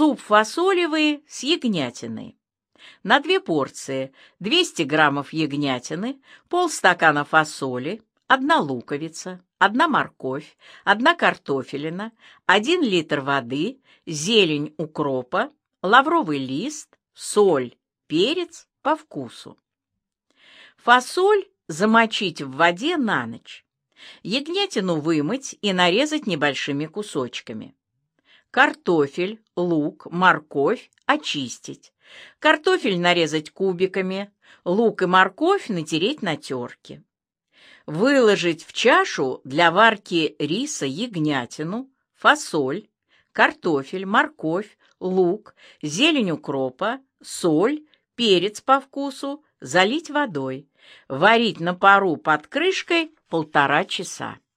Суп фасолевый с ягнятиной. На 2 порции 200 граммов ягнятины, полстакана фасоли, 1 луковица, 1 морковь, 1 картофелина, 1 литр воды, зелень укропа, лавровый лист, соль, перец по вкусу. Фасоль замочить в воде на ночь. Ягнятину вымыть и нарезать небольшими кусочками. Картофель, лук, морковь очистить. Картофель нарезать кубиками, лук и морковь натереть на терке. Выложить в чашу для варки риса ягнятину, фасоль, картофель, морковь, лук, зелень укропа, соль, перец по вкусу, залить водой. Варить на пару под крышкой 1,5 часа.